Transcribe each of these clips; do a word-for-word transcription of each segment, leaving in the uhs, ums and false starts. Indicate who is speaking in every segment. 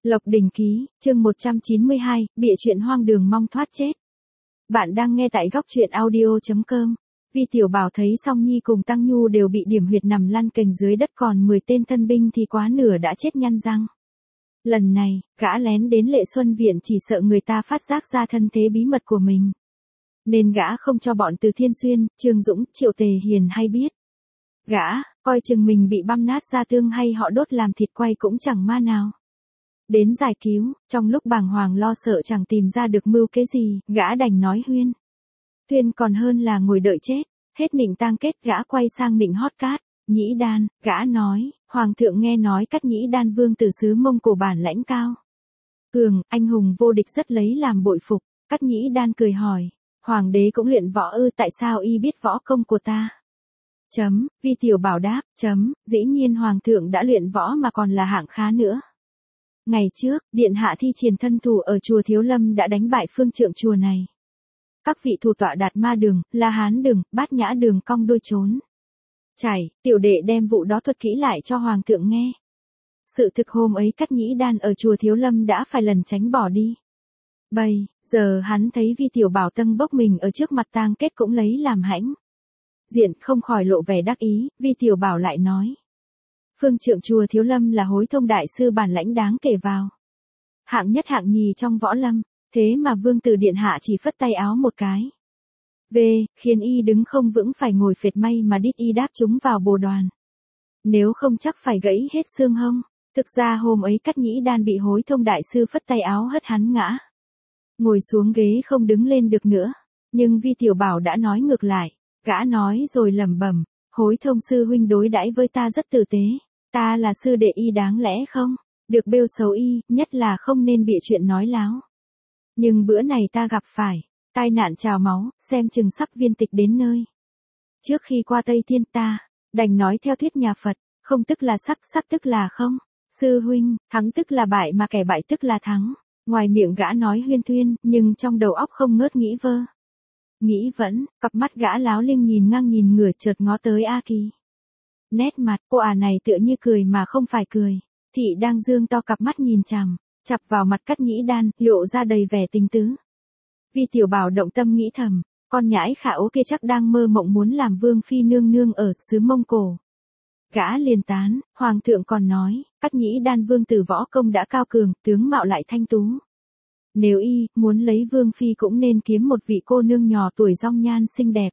Speaker 1: Lộc Đình Ký, chương một trăm chín mươi hai, bịa chuyện hoang đường mong thoát chết. Bạn đang nghe tại góc truyện audio chấm com. Vi Tiểu Bảo thấy Song Nhi cùng Tăng Nhu đều bị điểm huyệt nằm lăn cành dưới đất, còn mười tên thân binh thì quá nửa đã chết nhăn răng. Lần này, gã lén đến Lệ Xuân Viện chỉ sợ người ta phát giác ra thân thế bí mật của mình. Nên gã không cho bọn Từ Thiên Xuyên, Trương Dũng, Triệu Tề Hiền hay biết. Gã, coi chừng mình bị băm nát da tương hay họ đốt làm thịt quay cũng chẳng ma nào. Đến giải cứu, trong lúc bàng hoàng lo sợ chẳng tìm ra được mưu kế gì, gã đành nói Huyên. Tuyên còn hơn là ngồi đợi chết, hết nịnh tang kết gã quay sang nịnh hót cát, Nhĩ Đan, gã nói, Hoàng thượng nghe nói Cát Nhĩ Đan vương từ xứ Mông Cổ bản lãnh cao. Cường, anh hùng vô địch rất lấy làm bội phục. Cát Nhĩ Đan cười hỏi, Hoàng đế cũng luyện võ ư, tại sao y biết võ công của ta? Chấm, Vi Tiểu Bảo đáp, chấm, dĩ nhiên Hoàng thượng đã luyện võ mà còn là hạng khá nữa. Ngày trước, Điện hạ thi triển thân thủ ở chùa Thiếu Lâm đã đánh bại phương trượng chùa này. Các vị thủ tọa Đạt Ma Đường, La Hán Đường, Bát Nhã Đường cong đuôi trốn. Chảy, tiểu đệ đem vụ đó thuật kỹ lại cho Hoàng thượng nghe. Sự thực hôm ấy Cát Nhĩ Đan ở chùa Thiếu Lâm đã phải lần tránh bỏ đi. Bây giờ hắn thấy Vi Tiểu Bảo tâng bốc mình ở trước mặt tang kết cũng lấy làm hãnh diện, không khỏi lộ vẻ đắc ý. Vi Tiểu Bảo lại nói, phương trượng chùa Thiếu Lâm là hối thông đại sư bản lãnh đáng kể vào. Hạng nhất hạng nhì trong võ lâm, thế mà vương tử điện hạ chỉ phất tay áo một cái. V, khiến y đứng không vững phải ngồi phệt may mà đít y đáp chúng vào bồ đoàn. Nếu không chắc phải gãy hết xương hông. Thực ra hôm ấy Cát Nhĩ Đan bị hối thông đại sư phất tay áo hất hắn ngã. Ngồi xuống ghế không đứng lên được nữa. Nhưng Vi Tiểu Bảo đã nói ngược lại. Gã nói rồi lẩm bẩm, hối thông sư huynh đối đãi với ta rất tử tế. Ta là sư đệ y đáng lẽ không được bêu xấu y, nhất là không nên bịa chuyện nói láo. Nhưng bữa này ta gặp phải tai nạn trào máu, xem chừng sắp viên tịch đến nơi. Trước khi qua Tây Thiên ta đành nói theo thuyết nhà Phật, không tức là sắc, sắc tức là không. Sư huynh, thắng tức là bại mà kẻ bại tức là thắng. Ngoài miệng gã nói huyên thuyên, nhưng trong đầu óc không ngớt nghĩ vơ. Nghĩ vẫn, cặp mắt gã láo linh nhìn ngang nhìn ngửa chợt ngó tới A Kỳ. Nét mặt cô à này tựa như cười mà không phải cười. Thị đang dương to cặp mắt nhìn chằm, chặp vào mặt Cát Nhĩ Đan, lộ ra đầy vẻ tình tứ. Vi Tiểu Bảo động tâm nghĩ thầm, con nhãi khả ố kia chắc đang mơ mộng muốn làm vương phi nương nương ở xứ Mông Cổ. Gã liền tán, Hoàng thượng còn nói, Cát Nhĩ Đan vương tử võ công đã cao cường, tướng mạo lại thanh tú. Nếu y muốn lấy vương phi cũng nên kiếm một vị cô nương nhỏ tuổi rong nhan xinh đẹp.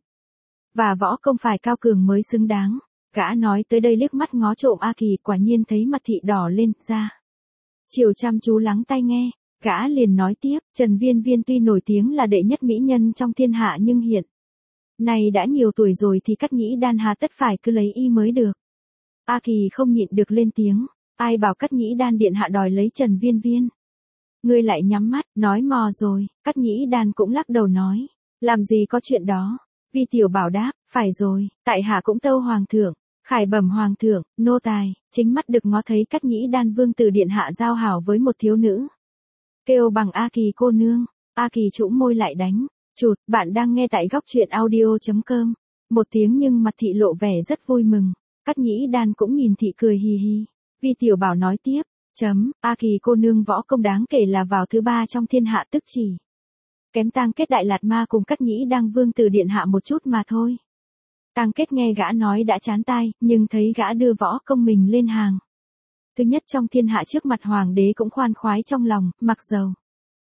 Speaker 1: Và võ công phải cao cường mới xứng đáng. Gã nói tới đây liếc mắt ngó trộm A Kỳ, quả nhiên thấy mặt thị đỏ lên ra. Chiều chăm chú lắng tai nghe, gã liền nói tiếp, Trần Viên Viên tuy nổi tiếng là đệ nhất mỹ nhân trong thiên hạ nhưng hiện nay đã nhiều tuổi rồi thì Cát Nhĩ Đan hà tất phải cứ lấy y mới được. A Kỳ không nhịn được lên tiếng, ai bảo Cát Nhĩ Đan điện hạ đòi lấy Trần Viên Viên. Ngươi lại nhắm mắt, nói mò rồi. Cát Nhĩ Đan cũng lắc đầu nói, làm gì có chuyện đó. Vi Tiểu Bảo đáp, phải rồi, tại hạ cũng tâu Hoàng thượng. Khải bẩm Hoàng thượng, nô tài, chính mắt được ngó thấy Cát Nhĩ Đan vương tử điện hạ giao hảo với một thiếu nữ. Kêu bằng A Kỳ cô nương. A Kỳ trũng môi lại đánh, chụt, bạn đang nghe tại góc truyện audio chấm com. Một tiếng nhưng mặt thị lộ vẻ rất vui mừng. Cát Nhĩ Đan cũng nhìn thị cười hì hì. Vi Tiểu Bảo nói tiếp, chấm, A Kỳ cô nương võ công đáng kể là vào thứ ba trong thiên hạ, tức chỉ kém tang kết Đại Lạt Ma cùng Cát Nhĩ Đan vương tử điện hạ một chút mà thôi. Tang kết nghe gã nói đã chán tai, nhưng thấy gã đưa võ công mình lên hàng thứ nhất trong thiên hạ trước mặt hoàng đế cũng khoan khoái trong lòng, mặc dầu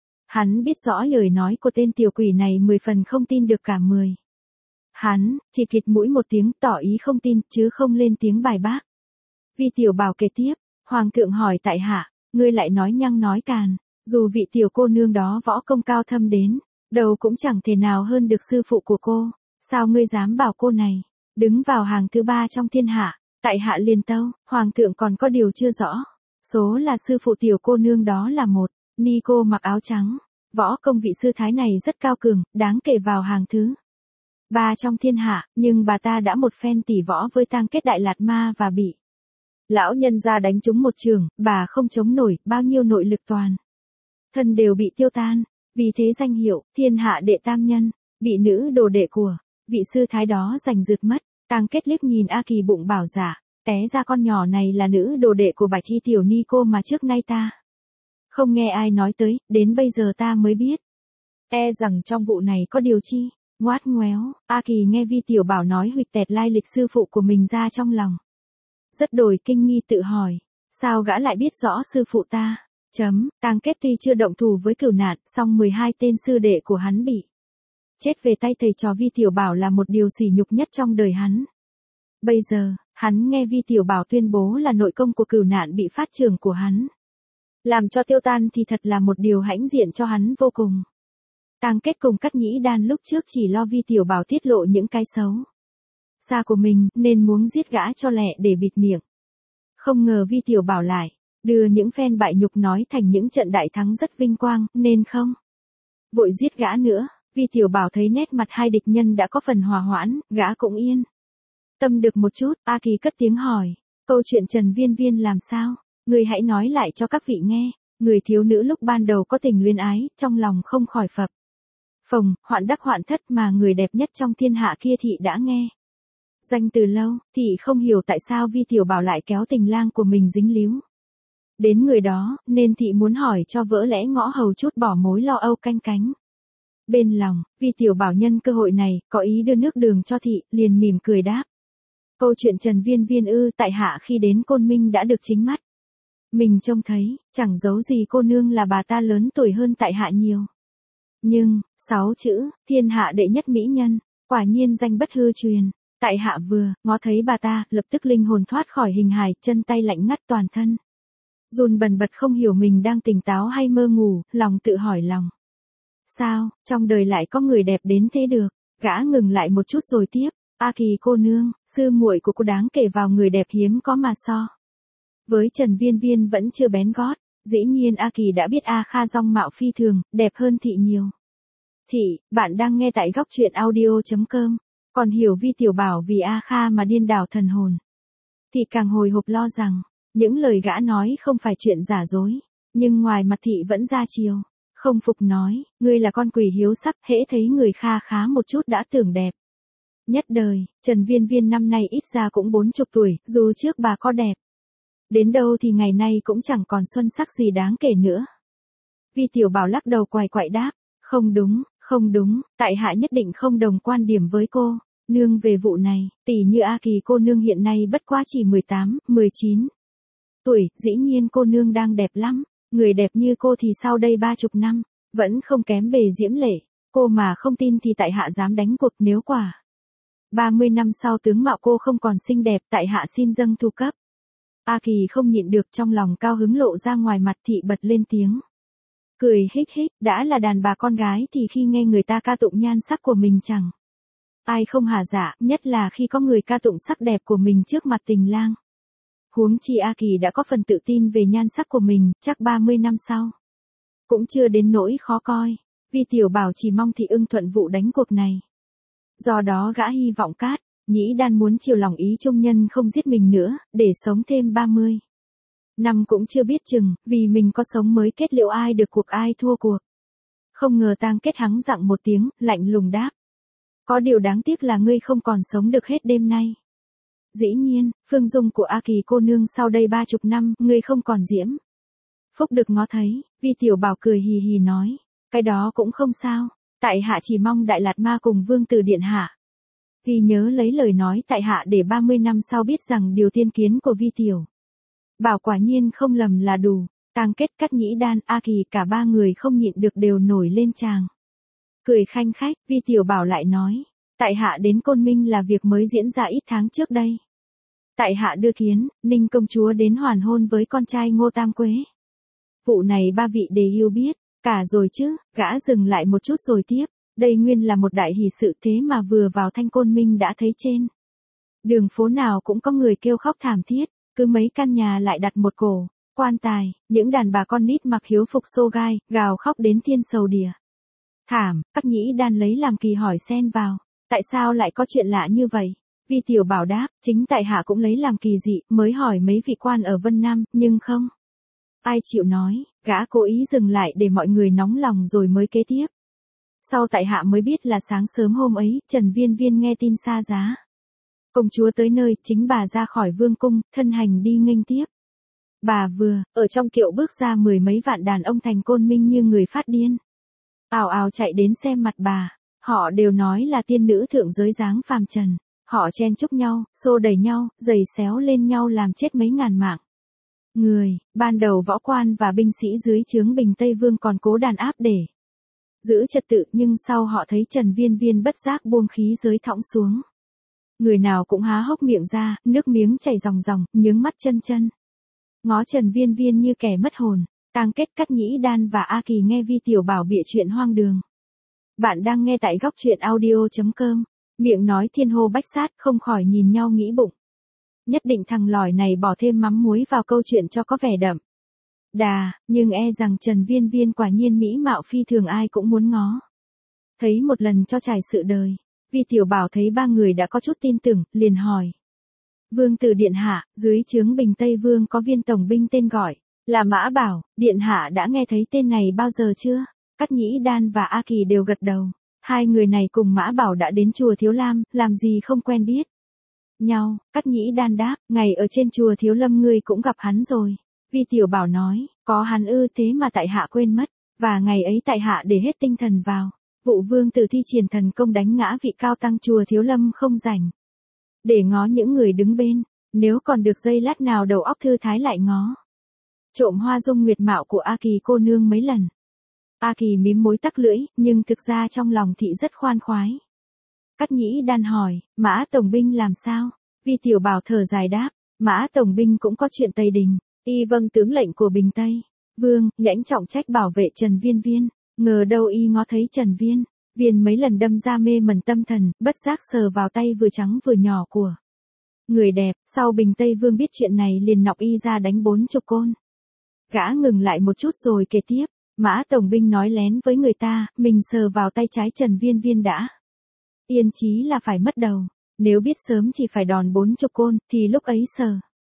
Speaker 1: hắn biết rõ lời nói của tên tiểu quỷ này mười phần không tin được cả mười. Hắn chỉ khịt mũi một tiếng tỏ ý không tin, chứ không lên tiếng bài bác. Vi Tiểu Bảo kể tiếp, Hoàng thượng hỏi tại hạ, ngươi lại nói nhăng nói càn, dù vị tiểu cô nương đó võ công cao thâm đến đâu cũng chẳng thể nào hơn được sư phụ của cô, sao ngươi dám bảo cô này đứng vào hàng thứ ba trong thiên hạ? Tại hạ liền tâu, Hoàng thượng còn có điều chưa rõ, số là sư phụ tiểu cô nương đó là một ni cô mặc áo trắng, võ công vị sư thái này rất cao cường, đáng kể vào hàng thứ ba trong thiên hạ, nhưng bà ta đã một phen tỉ võ với tang kết Đại Lạt Ma và bị lão nhân ra đánh trúng một trường, bà không chống nổi, bao nhiêu nội lực toàn thân đều bị tiêu tan, vì thế danh hiệu thiên hạ đệ tam nhân bị nữ đồ đệ của vị sư thái đó giành giật mất. Tang kết liếc nhìn A Kỳ bụng bảo dạ, té ra con nhỏ này là nữ đồ đệ của Bạch Y tiểu ni cô mà trước nay ta Không nghe ai nói tới, đến bây giờ ta mới biết. E rằng trong vụ này có điều chi. Ngoát ngoéo, A Kỳ nghe Vi Tiểu Bảo nói huỵch tẹt lai lịch sư phụ của mình ra trong lòng. Rất đổi kinh nghi tự hỏi, sao gã lại biết rõ sư phụ ta? Chấm, Tang Kết tuy chưa động thủ với Cửu Nạn, song mười hai tên sư đệ của hắn bị chết về tay thầy trò Vi Tiểu Bảo là một điều sỉ nhục nhất trong đời hắn. Bây giờ, hắn nghe Vi Tiểu Bảo tuyên bố là nội công của Cửu Nạn bị phát trưởng của hắn làm cho tiêu tan thì thật là một điều hãnh diện cho hắn vô cùng. Tang Kết cùng Cắt Nhĩ Đan lúc trước chỉ lo Vi Tiểu Bảo tiết lộ những cái xấu xa của mình nên muốn giết gã cho lẹ để bịt miệng. Không ngờ Vi Tiểu Bảo lại đưa những phen bại nhục nói thành những trận đại thắng rất vinh quang, nên không vội giết gã nữa. Vi Tiểu Bảo thấy nét mặt hai địch nhân đã có phần hòa hoãn, gã cũng yên tâm được một chút. A Kỳ cất tiếng hỏi, câu chuyện Trần Viên Viên làm sao? Người hãy nói lại cho các vị nghe. Người thiếu nữ lúc ban đầu có tình luyến ái, trong lòng không khỏi phập phồng, hoạn đắc hoạn thất mà người đẹp nhất trong thiên hạ kia thị đã nghe danh từ lâu, thị không hiểu tại sao Vi Tiểu Bảo lại kéo tình lang của mình dính líu đến người đó, nên thị muốn hỏi cho vỡ lẽ ngõ hầu chút bỏ mối lo âu canh cánh bên lòng. Vi Tiểu Bảo nhân cơ hội này, có ý đưa nước đường cho thị, liền mỉm cười đáp. Câu chuyện Trần Viên Viên ư, tại hạ khi đến Côn Minh đã được chính mắt mình trông thấy, chẳng giấu gì cô nương là bà ta lớn tuổi hơn tại hạ nhiều. Nhưng, sáu chữ, thiên hạ đệ nhất mỹ nhân, quả nhiên danh bất hư truyền. Tại hạ vừa ngó thấy bà ta, lập tức linh hồn thoát khỏi hình hài, chân tay lạnh ngắt toàn thân run bần bật, không hiểu mình đang tỉnh táo hay mơ ngủ, lòng tự hỏi lòng. Sao, trong đời lại có người đẹp đến thế được? Gã ngừng lại một chút rồi tiếp. A Kỳ cô nương, sư muội của cô đáng kể vào người đẹp hiếm có mà so với Trần Viên Viên vẫn chưa bén gót. Dĩ nhiên A Kỳ đã biết A Kha dong mạo phi thường, đẹp hơn thị nhiều. Thị, bạn đang nghe tại góc truyện audio.com. Còn hiểu Vi Tiểu Bảo vì A Kha mà điên đảo thần hồn. Thị càng hồi hộp lo rằng, những lời gã nói không phải chuyện giả dối. Nhưng ngoài mặt thị vẫn ra chiều. Không phục nói, ngươi là con quỷ hiếu sắc, hễ thấy người kha khá một chút đã tưởng đẹp nhất đời. Trần Viên Viên năm nay ít ra cũng bốn chục tuổi, dù trước bà có đẹp đến đâu thì ngày nay cũng chẳng còn xuân sắc gì đáng kể nữa. Vi Tiểu Bảo lắc đầu quài quại đáp, không đúng, không đúng, tại hạ nhất định không đồng quan điểm với cô nương về vụ này. Tỷ như A Kỳ cô nương hiện nay bất quá chỉ mười tám, mười chín tuổi, dĩ nhiên cô nương đang đẹp lắm. Người đẹp như cô thì sau đây ba chục năm vẫn không kém bề diễm lệ. Cô mà không tin thì tại hạ dám đánh cuộc, nếu quả ba mươi năm sau tướng mạo cô không còn xinh đẹp, tại hạ xin dâng thu cấp. A Kỳ không nhịn được, trong lòng cao hứng lộ ra ngoài mặt, thị bật lên tiếng cười hích hích. Đã là đàn bà con gái thì khi nghe người ta ca tụng nhan sắc của mình chẳng ai không hả dạ, nhất là khi có người ca tụng sắc đẹp của mình trước mặt tình lang. Huống chi A Kỳ đã có phần tự tin về nhan sắc của mình, chắc ba mươi năm sau cũng chưa đến nỗi khó coi. Vi Tiểu Bảo chỉ mong thị ưng thuận vụ đánh cuộc này. Do đó gã hy vọng Cát Nhĩ Đan muốn chiều lòng ý trung nhân không giết mình nữa, để sống thêm ba mươi năm cũng chưa biết chừng, vì mình có sống mới kết liệu ai được cuộc ai thua cuộc. Không ngờ Tang Kết hắng giọng một tiếng, lạnh lùng đáp. Có điều đáng tiếc là ngươi không còn sống được hết đêm nay. Dĩ nhiên, phương dung của A Kỳ cô nương sau đây ba chục năm, ngươi không còn diễm phúc được ngó thấy. Vi Tiểu Bảo cười hì hì nói, cái đó cũng không sao, tại hạ chỉ mong Đại Lạt Ma cùng Vương Tử Điện hạ ghi nhớ lấy lời nói tại hạ, để ba mươi năm sau biết rằng điều tiên kiến của Vi Tiểu Bảo quả nhiên không lầm là đủ. Tang Kết, Cắt Nhĩ Đan, A Kỳ cả ba người không nhịn được đều nổi lên tràng cười khanh khách. Vi Tiểu Bảo lại nói, tại hạ đến Côn Minh là việc mới diễn ra ít tháng trước đây. Tại hạ đưa kiến, Ninh công chúa đến hoàn hôn với con trai Ngô Tam Quế. Vụ này ba vị đều yêu biết cả rồi chứ. Gã dừng lại một chút rồi tiếp, đây nguyên là một đại hỷ sự, thế mà vừa vào Thanh Côn Minh đã thấy trên đường phố nào cũng có người kêu khóc thảm thiết, cứ mấy căn nhà lại đặt một cổ quan tài, những đàn bà con nít mặc hiếu phục xô gai, gào khóc đến thiên sầu địa thảm. Cắt Nhĩ Đan lấy làm kỳ hỏi xen vào, tại sao lại có chuyện lạ như vậy? Vi Tiểu Bảo đáp, chính tại hạ cũng lấy làm kỳ dị, mới hỏi mấy vị quan ở Vân Nam, nhưng không ai chịu nói. Gã cố ý dừng lại để mọi người nóng lòng rồi mới kế tiếp. Sau tại hạ mới biết là sáng sớm hôm ấy, Trần Viên Viên nghe tin xa giá công chúa tới nơi, chính bà ra khỏi vương cung, thân hành đi nghênh tiếp. Bà vừa, ở trong kiệu bước ra mười mấy vạn đàn ông thành Côn Minh như người phát điên. Ào ào chạy đến xem mặt bà, họ đều nói là tiên nữ thượng giới dáng phàm trần. Họ chen chúc nhau, xô đẩy nhau, giày xéo lên nhau làm chết mấy ngàn mạng. Người, ban đầu võ quan và binh sĩ dưới trướng Bình Tây Vương còn cố đàn áp để giữ trật tự, nhưng sau họ thấy Trần Viên Viên bất giác buông khí giới thõng xuống. Người nào cũng há hốc miệng ra, nước miếng chảy ròng ròng, nhướng mắt chân chân. Ngó Trần Viên Viên như kẻ mất hồn. Tang Kết, Cát Nhĩ Đan và A Kỳ nghe Vi Tiểu Bảo bịa chuyện hoang đường. Bạn đang nghe tại góc truyện audio chấm com. Miệng nói thiên hô bách sát, không khỏi nhìn nhau nghĩ bụng. Nhất định thằng lỏi này bỏ thêm mắm muối vào câu chuyện cho có vẻ đậm đà, nhưng e rằng Trần Viên Viên quả nhiên mỹ mạo phi thường, ai cũng muốn ngó. Thấy một lần cho trải sự đời, Vi Tiểu Bảo thấy ba người đã có chút tin tưởng, liền hỏi. Vương tử điện hạ, dưới trướng Bình Tây Vương có viên tổng binh tên gọi là Mã Bảo, điện hạ đã nghe thấy tên này bao giờ chưa? Cát Nhĩ Đan và A Kỳ đều gật đầu. Hai người này cùng Mã Bảo đã đến chùa Thiếu Lam, làm gì không quen biết nhau. Cát Nhĩ Đan đáp, ngày ở trên chùa Thiếu Lâm ngươi cũng gặp hắn rồi. Vi Tiểu Bảo nói, có hắn ư, thế mà tại hạ quên mất, và ngày ấy tại hạ để hết tinh thần vào vụ vương tử thi triển thần công đánh ngã vị cao tăng chùa Thiếu Lâm, không rảnh để ngó những người đứng bên, nếu còn được giây lát nào đầu óc thư thái lại ngó trộm hoa dung nguyệt mạo của A Kỳ cô nương mấy lần. A Kỳ mím môi tắc lưỡi, nhưng thực ra trong lòng thị rất khoan khoái. Cát Nhĩ Đan hỏi, Mã tổng binh làm sao? Vi Tiểu Bảo thở dài đáp, Mã tổng binh cũng có chuyện Tây Đình, y vâng tướng lệnh của Bình Tây Vương, lãnh trọng trách bảo vệ Trần Viên Viên. Ngờ đâu y ngó thấy Trần Viên Viên mấy lần đâm ra mê mẩn tâm thần, bất giác sờ vào tay vừa trắng vừa nhỏ của người đẹp. Sau Bình Tây Vương biết chuyện này liền nọc y ra đánh bốn chục côn. Gã ngừng lại một chút rồi kể tiếp, Mã tổng binh nói lén với người ta, mình sờ vào tay trái Trần Viên Viên đã yên chí là phải mất đầu, nếu biết sớm chỉ phải đòn bốn chục côn, thì lúc ấy sờ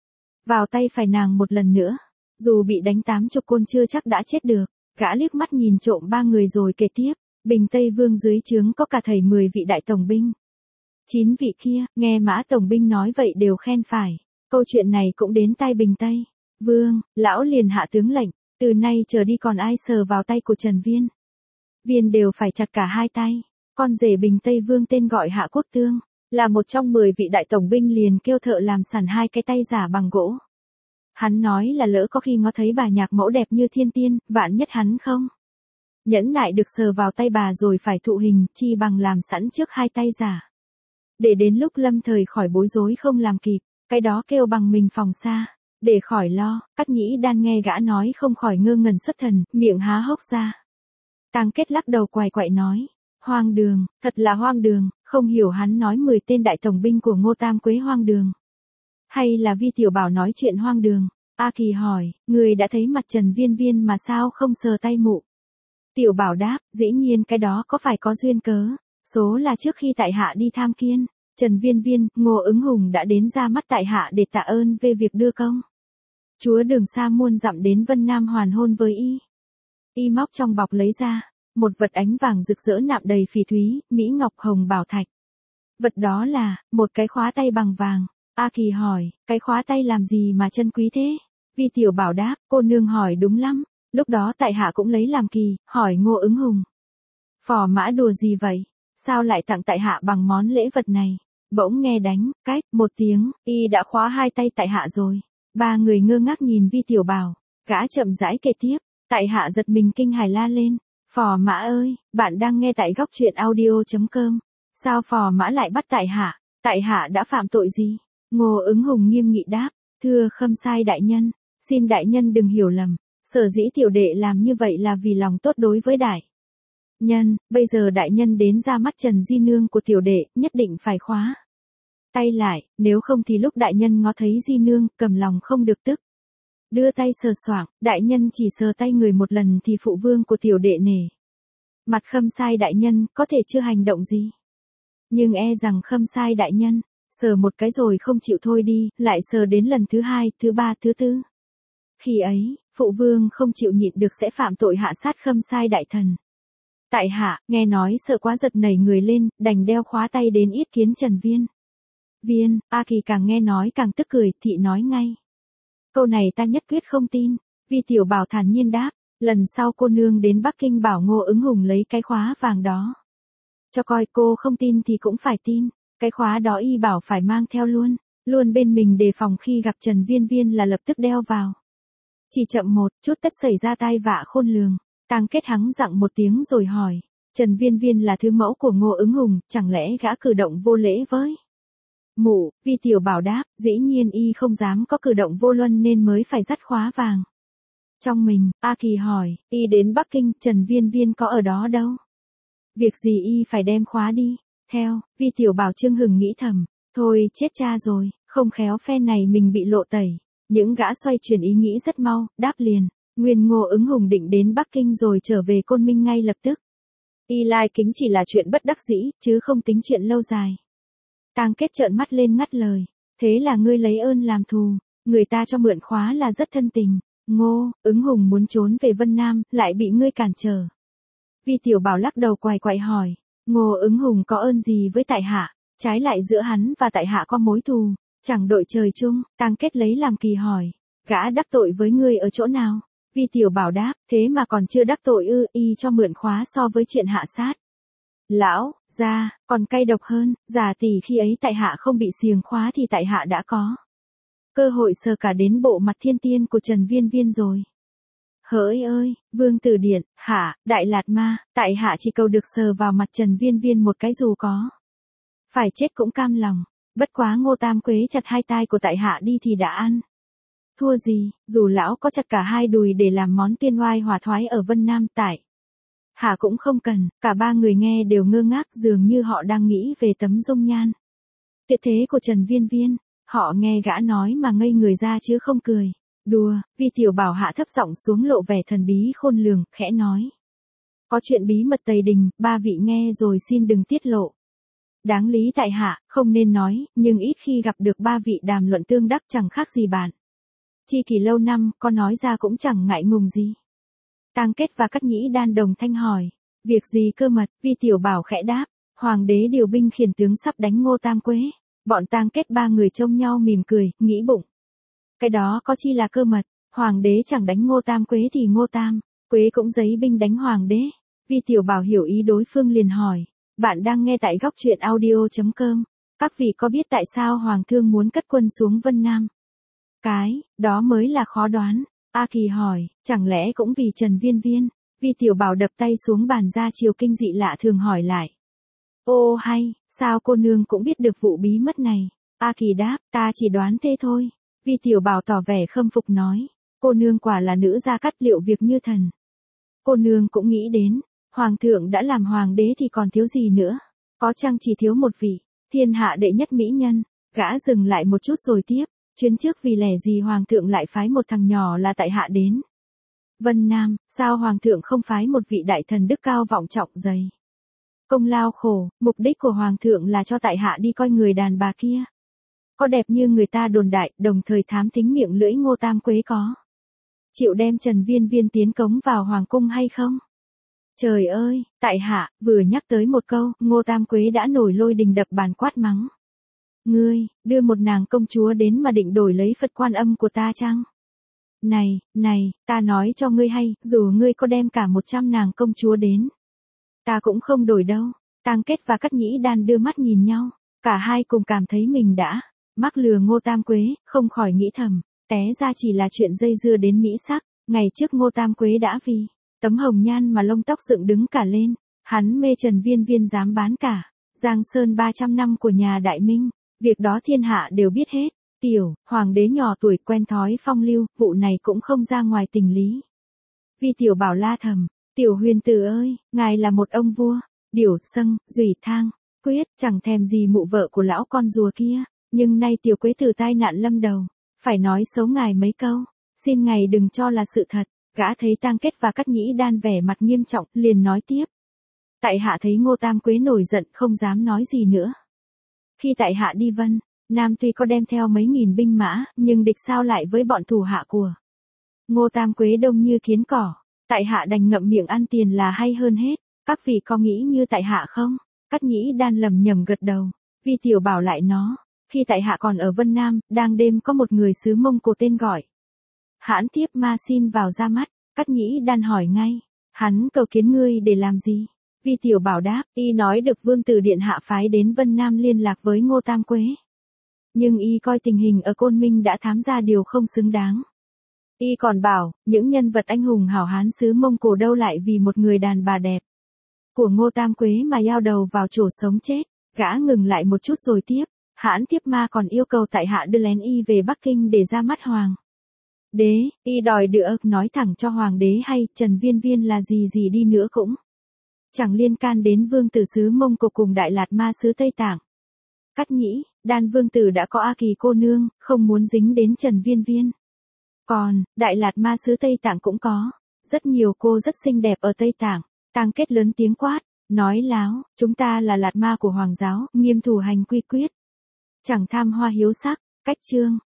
Speaker 1: vào tay phải nàng một lần nữa, dù bị đánh tám chục côn chưa chắc đã chết được. Gã liếc mắt nhìn trộm ba người rồi kể tiếp, Bình Tây Vương dưới trướng có cả thầy mười vị đại tổng binh. Chín vị kia, nghe Mã tổng binh nói vậy đều khen phải. Câu chuyện này cũng đến tai Bình Tây Vương, lão liền hạ tướng lệnh, từ nay trở đi còn ai sờ vào tay của Trần Viên Viên đều phải chặt cả hai tay. Con rể Bình Tây Vương tên gọi Hạ Quốc Tương, là một trong mười vị đại tổng binh, liền kêu thợ làm sẵn hai cái tay giả bằng gỗ. Hắn nói là lỡ có khi ngó thấy bà nhạc mẫu đẹp như thiên tiên, vạn nhất hắn không nhẫn nại được sờ vào tay bà rồi phải thụ hình, chi bằng làm sẵn trước hai tay giả, để đến lúc lâm thời khỏi bối rối không làm kịp, cái đó kêu bằng mình phòng xa, để khỏi lo. Cát Nhĩ Đan nghe gã nói không khỏi ngơ ngẩn xuất thần, miệng há hốc ra. Tang Kết lắc đầu quài quại nói, hoang đường, thật là hoang đường, không hiểu hắn nói mười tên đại tổng binh của Ngô Tam Quế hoang đường, hay là Vi Tiểu Bảo nói chuyện hoang đường. A Kỳ hỏi, người đã thấy mặt Trần Viên Viên mà sao không sờ tay mụ? Tiểu Bảo đáp, dĩ nhiên cái đó có phải có duyên cớ, số là trước khi tại hạ đi tham kiến Trần Viên Viên, Ngô Ứng Hùng đã đến ra mắt tại hạ để tạ ơn về việc đưa công chúa đường xa muôn dặm đến Vân Nam hoàn hôn với y. Y móc trong bọc lấy ra một vật ánh vàng rực rỡ nạm đầy phỉ thúy, mỹ ngọc hồng bảo thạch. Vật đó là một cái khóa tay bằng vàng. A Kỳ hỏi, cái khóa tay làm gì mà chân quý thế? Vi Tiểu Bảo đáp, cô nương hỏi đúng lắm, lúc đó tại hạ cũng lấy làm kỳ, hỏi Ngô Ứng Hùng, phò mã đùa gì vậy? Sao lại tặng tại hạ bằng món lễ vật này? Bỗng nghe đánh, cách, một tiếng, y đã khóa hai tay tại hạ rồi. Ba người ngơ ngác nhìn Vi Tiểu Bảo, gã chậm rãi kể tiếp, tại hạ giật mình kinh hài la lên, phò mã ơi, bạn đang nghe tại góc truyện audio chấm com, sao phò mã lại bắt tại hạ, tại hạ đã phạm tội gì? Ngô Ứng Hùng nghiêm nghị đáp, thưa Khâm Sai đại nhân, xin đại nhân đừng hiểu lầm, sở dĩ tiểu đệ làm như vậy là vì lòng tốt đối với đại nhân, bây giờ đại nhân đến ra mắt Trần Di Nương của tiểu đệ, nhất định phải khóa tay lại, nếu không thì lúc đại nhân ngó thấy Di Nương, cầm lòng không được tức đưa tay sờ soạng, đại nhân chỉ sờ tay người một lần thì phụ vương của tiểu đệ nể mặt Khâm Sai đại nhân, có thể chưa hành động gì, nhưng e rằng Khâm Sai đại nhân sờ một cái rồi không chịu thôi đi, lại sờ đến lần thứ hai, thứ ba, thứ tư. Khi ấy, phụ vương không chịu nhịn được sẽ phạm tội hạ sát Khâm Sai đại thần. Tại hạ, nghe nói sợ quá giật nảy người lên, đành đeo khóa tay đến yết kiến Trần Viên Viên. A Kỳ càng nghe nói càng tức cười, thị nói ngay, Câu này ta nhất quyết không tin. Vi Tiểu Bảo thản nhiên đáp, lần sau cô nương đến Bắc Kinh bảo Ngô Ứng Hùng lấy cái khóa vàng đó. Cho coi, cô không tin thì cũng phải tin, cái khóa đó y bảo phải mang theo luôn, luôn bên mình đề phòng khi gặp Trần Viên Viên là lập tức đeo vào. Chỉ chậm một chút tất xảy ra tai vạ khôn lường. Tang Kết hắng giọng một tiếng rồi hỏi, Trần Viên Viên là thứ mẫu của Ngô Ứng Hùng, chẳng lẽ gã cử động vô lễ với mụ? Vi Tiểu Bảo đáp, dĩ nhiên y không dám có cử động vô luân nên mới phải dắt khóa vàng. Trong mình, A Kỳ hỏi, y đến Bắc Kinh, Trần Viên Viên có ở đó đâu? Việc gì y phải đem khóa đi? Theo, Vi Tiểu Bảo chưng hừng nghĩ thầm, thôi chết cha rồi, không khéo phe này mình bị lộ tẩy. Những gã xoay chuyển ý nghĩ rất mau, đáp liền, nguyên Ngô Ứng Hùng định đến Bắc Kinh rồi trở về Côn Minh ngay lập tức. Y lai kính chỉ là chuyện bất đắc dĩ, chứ không tính chuyện lâu dài. Tang Kết trợn mắt lên ngắt lời, thế là ngươi lấy ơn làm thù, người ta cho mượn khóa là rất thân tình. Ngô Ứng Hùng muốn trốn về Vân Nam, lại bị ngươi cản trở. Vi Tiểu Bảo lắc đầu quài quại hỏi, Ngô Ứng Hùng có ơn gì với tại hạ, trái lại giữa hắn và tại hạ có mối thù, chẳng đội trời chung. Tang Kết lấy làm kỳ hỏi, gã đắc tội với ngươi ở chỗ nào? Vi Tiểu Bảo đáp, thế mà còn chưa đắc tội ư? Y cho mượn khóa so với chuyện hạ sát lão gia còn cay độc hơn, giả tỷ khi ấy tại hạ không bị xiềng khóa thì tại hạ đã có cơ hội sờ cả đến bộ mặt thiên tiên của Trần Viên Viên rồi. Hỡi ơi, Vương Tử Điện, hả, Đại Lạt Ma, tại hạ chỉ cầu được sờ vào mặt Trần Viên Viên một cái dù có phải chết cũng cam lòng, bất quá Ngô Tam Quế chặt hai tai của tại hạ đi thì đã ăn thua gì, dù lão có chặt cả hai đùi để làm món tiên oai hỏa thoái ở Vân Nam tại hạ cũng không cần. Cả ba người nghe đều ngơ ngác, dường như họ đang nghĩ về tấm dung nhan tuyệt thế của Trần Viên Viên. Họ nghe gã nói mà ngây người ra chứ không cười. Đùa, Vi Tiểu Bảo hạ thấp giọng xuống lộ vẻ thần bí khôn lường, khẽ nói, có chuyện bí mật tày đình, ba vị nghe rồi xin đừng tiết lộ. Đáng lý tại hạ không nên nói, nhưng ít khi gặp được ba vị đàm luận tương đắc chẳng khác gì bạn tri kỷ lâu năm, có nói ra cũng chẳng ngại ngùng gì. Tang Kết và Cát Nhĩ Đan đồng thanh hỏi, việc gì cơ mật? Vi Tiểu Bảo khẽ đáp, hoàng đế điều binh khiển tướng sắp đánh Ngô Tam Quế. Bọn Tang Kết ba người trông nhau mỉm cười, nghĩ bụng, cái đó có chi là cơ mật, hoàng đế chẳng đánh Ngô Tam Quế thì Ngô Tam Quế cũng giấy binh đánh hoàng đế. Vi Tiểu Bảo hiểu ý đối phương liền hỏi, bạn đang nghe tại góc truyện audio chấm com, các vị có biết tại sao hoàng thương muốn cất quân xuống Vân Nam? Cái đó mới là khó đoán. A Kỳ hỏi, chẳng lẽ cũng vì Trần Viên Viên? Vi Tiểu Bảo đập tay xuống bàn ra chiều kinh dị lạ thường hỏi lại, ô hay, sao cô nương cũng biết được vụ bí mật này? A Kỳ đáp, ta chỉ đoán thế thôi. Vi Tiểu Bảo tỏ vẻ khâm phục nói, cô nương quả là nữ gia cát liệu việc như thần. Cô nương cũng nghĩ đến, hoàng thượng đã làm hoàng đế thì còn thiếu gì nữa, có chăng chỉ thiếu một vị thiên hạ đệ nhất mỹ nhân? Gã dừng lại một chút rồi tiếp, chuyến trước vì lẽ gì hoàng thượng lại phái một thằng nhỏ là tại hạ đến Vân Nam, sao hoàng thượng không phái một vị đại thần đức cao vọng trọng dày công lao khổ? Mục đích của hoàng thượng là cho tại hạ đi coi người đàn bà kia có đẹp như người ta đồn đại, đồng thời thám thính miệng lưỡi Ngô Tam Quế có chịu đem Trần Viên Viên tiến cống vào hoàng cung hay không. Trời ơi, tại hạ vừa nhắc tới một câu, Ngô Tam Quế đã nổi lôi đình đập bàn quát mắng, ngươi đưa một nàng công chúa đến mà định đổi lấy Phật Quan Âm của ta chăng? Này, này, ta nói cho ngươi hay, dù ngươi có đem cả một trăm nàng công chúa đến, ta cũng không đổi đâu. Tang Kết và Cát Nhĩ Đan đưa mắt nhìn nhau, cả hai cùng cảm thấy mình đã mắc lừa Ngô Tam Quế, không khỏi nghĩ thầm, té ra chỉ là chuyện dây dưa đến mỹ sắc. Ngày trước Ngô Tam Quế đã vì tấm hồng nhan mà lông tóc dựng đứng cả lên, hắn mê Trần Viên Viên dám bán cả Giang Sơn ba trăm năm của nhà Đại Minh, việc đó thiên hạ đều biết hết. Tiểu hoàng đế nhỏ tuổi quen thói phong lưu, vụ này cũng không ra ngoài tình lý. Vi Tiểu Bảo la thầm, Tiểu Huyền Tử ơi, ngài là một ông vua, điểu sâng, dùy thang, quyết, chẳng thèm gì mụ vợ của lão con rùa kia, nhưng nay Tiểu Quế Tử tai nạn lâm đầu, phải nói xấu ngài mấy câu, xin ngài đừng cho là sự thật. Gã thấy Tang Kết và Cát Nhĩ Đan vẻ mặt nghiêm trọng, liền nói tiếp, tại hạ thấy Ngô Tam Quế nổi giận không dám nói gì nữa. Khi tại hạ đi Vân Nam tuy có đem theo mấy nghìn binh mã, nhưng địch sao lại với bọn thủ hạ của Ngô Tam Quế đông như kiến cỏ, tại hạ đành ngậm miệng ăn tiền là hay hơn hết. Các vị có nghĩ như tại hạ không? Cát Nhĩ Đan lầm nhầm gật đầu. Vi Tiểu Bảo lại nó, khi tại hạ còn ở Vân Nam, đang đêm có một người xứ Mông Cổ tên gọi Hãn Thiếp Ma xin vào ra mắt, Cát Nhĩ Đan hỏi ngay, hắn cầu kiến ngươi để làm gì? Vi Tiểu Bảo đáp, y nói được Vương tử điện hạ phái đến Vân Nam liên lạc với Ngô Tam Quế. Nhưng y coi tình hình ở Côn Minh đã thám ra điều không xứng đáng. Y còn bảo, những nhân vật anh hùng hảo hán xứ Mông Cổ đâu lại vì một người đàn bà đẹp của Ngô Tam Quế mà yao đầu vào chỗ sống chết. Gã ngừng lại một chút rồi tiếp, Hãn Thiếp Ma còn yêu cầu tại hạ đưa lén y về Bắc Kinh để ra mắt hoàng đế. Y đòi được nói thẳng cho hoàng đế hay Trần Viên Viên là gì gì đi nữa cũng chẳng liên can đến vương tử xứ Mông Cổ cùng Đại Lạt Ma xứ Tây Tạng. Cát Nhĩ Đan vương tử đã có A Kỳ cô nương, không muốn dính đến Trần Viên Viên. Còn, Đại Lạt Ma xứ Tây Tạng cũng có rất nhiều cô rất xinh đẹp ở Tây Tạng. Tang Kết lớn tiếng quát, nói láo, chúng ta là Lạt Ma của hoàng giáo, nghiêm thủ hành quy quyết, chẳng tham hoa hiếu sắc. Cách chương